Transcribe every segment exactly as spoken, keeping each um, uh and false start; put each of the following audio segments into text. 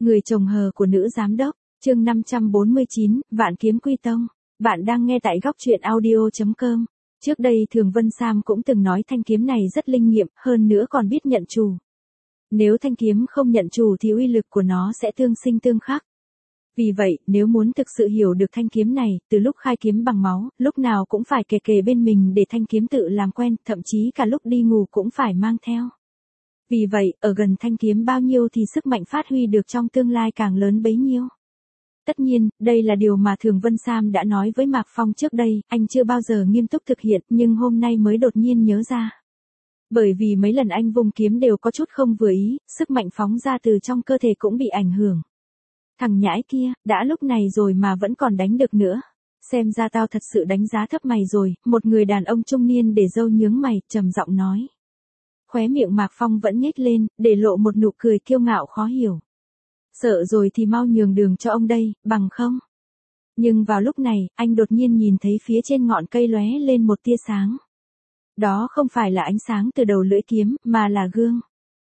Người chồng hờ của nữ giám đốc, chương năm trăm bốn mươi chín, Vạn Kiếm Quy Tông. Bạn đang nghe tại góc truyện audio chấm com. Trước đây Thường Vân Sam cũng từng nói thanh kiếm này rất linh nghiệm, hơn nữa còn biết nhận chủ. Nếu thanh kiếm không nhận chủ thì uy lực của nó sẽ tương sinh tương khắc. Vì vậy, nếu muốn thực sự hiểu được thanh kiếm này, từ lúc khai kiếm bằng máu, lúc nào cũng phải kề kề bên mình để thanh kiếm tự làm quen, thậm chí cả lúc đi ngủ cũng phải mang theo. Vì vậy, ở gần thanh kiếm bao nhiêu thì sức mạnh phát huy được trong tương lai càng lớn bấy nhiêu. Tất nhiên, đây là điều mà Thường Vân Sam đã nói với Mạc Phong trước đây, anh chưa bao giờ nghiêm túc thực hiện, nhưng hôm nay mới đột nhiên nhớ ra. Bởi vì mấy lần anh vung kiếm đều có chút không vừa ý, sức mạnh phóng ra từ trong cơ thể cũng bị ảnh hưởng. Thằng nhãi kia, đã lúc này rồi mà vẫn còn đánh được nữa. Xem ra tao thật sự đánh giá thấp mày rồi, một người đàn ông trung niên để râu nhướng mày, trầm giọng nói. Khóe miệng Mạc Phong vẫn nhếch lên, để lộ một nụ cười kiêu ngạo khó hiểu. Sợ rồi thì mau nhường đường cho ông đây, bằng không? Nhưng vào lúc này, anh đột nhiên nhìn thấy phía trên ngọn cây lóe lên một tia sáng. Đó không phải là ánh sáng từ đầu lưỡi kiếm, mà là gương.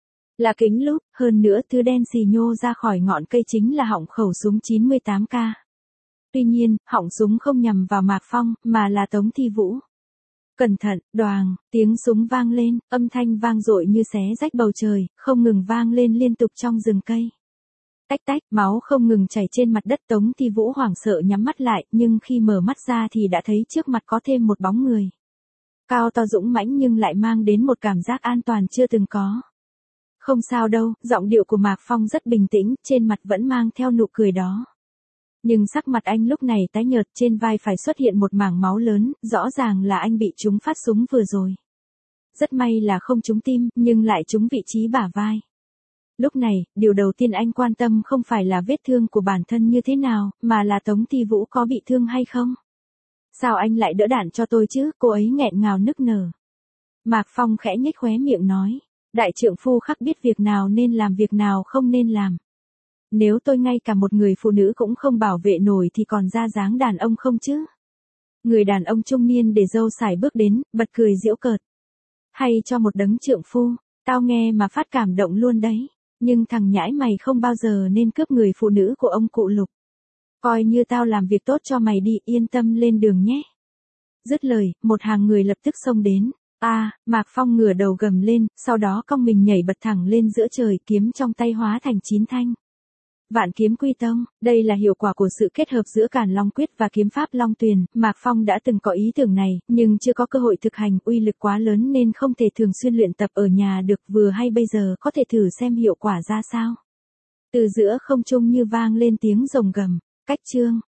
Là kính lúp, hơn nữa thứ đen xì nhô ra khỏi ngọn cây chính là họng khẩu súng chín mươi tám K. Tuy nhiên, họng súng không nhằm vào Mạc Phong, mà là Tống Thi Vũ. Cẩn thận, đoàng, tiếng súng vang lên, âm thanh vang dội như xé rách bầu trời, không ngừng vang lên liên tục trong rừng cây. Tách tách, máu không ngừng chảy trên mặt đất. Tống Thi Vũ hoảng sợ nhắm mắt lại, nhưng khi mở mắt ra thì đã thấy trước mặt có thêm một bóng người. Cao to dũng mãnh nhưng lại mang đến một cảm giác an toàn chưa từng có. Không sao đâu, giọng điệu của Mạc Phong rất bình tĩnh, trên mặt vẫn mang theo nụ cười đó. Nhưng sắc mặt anh lúc này tái nhợt, trên vai phải xuất hiện một mảng máu lớn, rõ ràng là anh bị trúng phát súng vừa rồi. Rất may là không trúng tim, nhưng lại trúng vị trí bả vai. Lúc này, điều đầu tiên anh quan tâm không phải là vết thương của bản thân như thế nào, mà là Tống Thi Vũ có bị thương hay không. Sao anh lại đỡ đạn cho tôi chứ, cô ấy nghẹn ngào nức nở. Mạc Phong khẽ nhếch khóe miệng nói, đại trượng phu khắc biết việc nào nên làm việc nào không nên làm. Nếu tôi ngay cả một người phụ nữ cũng không bảo vệ nổi thì còn ra dáng đàn ông không chứ? Người đàn ông trung niên để râu sải bước đến, bật cười giễu cợt. Hay cho một đấng trượng phu, tao nghe mà phát cảm động luôn đấy. Nhưng thằng nhãi mày không bao giờ nên cướp người phụ nữ của ông cụ Lục. Coi như tao làm việc tốt cho mày đi, yên tâm lên đường nhé. Dứt lời, một hàng người lập tức xông đến. A, à, Mạc Phong ngửa đầu gầm lên, sau đó cong mình nhảy bật thẳng lên giữa trời, kiếm trong tay hóa thành chín thanh. Vạn Kiếm Quy Tông, đây là hiệu quả của sự kết hợp giữa Càn Long Quyết và kiếm pháp Long Tuyền. Mạc Phong đã từng có ý tưởng này, nhưng chưa có cơ hội thực hành, uy lực quá lớn nên không thể thường xuyên luyện tập ở nhà được, vừa hay bây giờ có thể thử xem hiệu quả ra sao. Từ giữa không trung như vang lên tiếng rồng gầm, cách chương.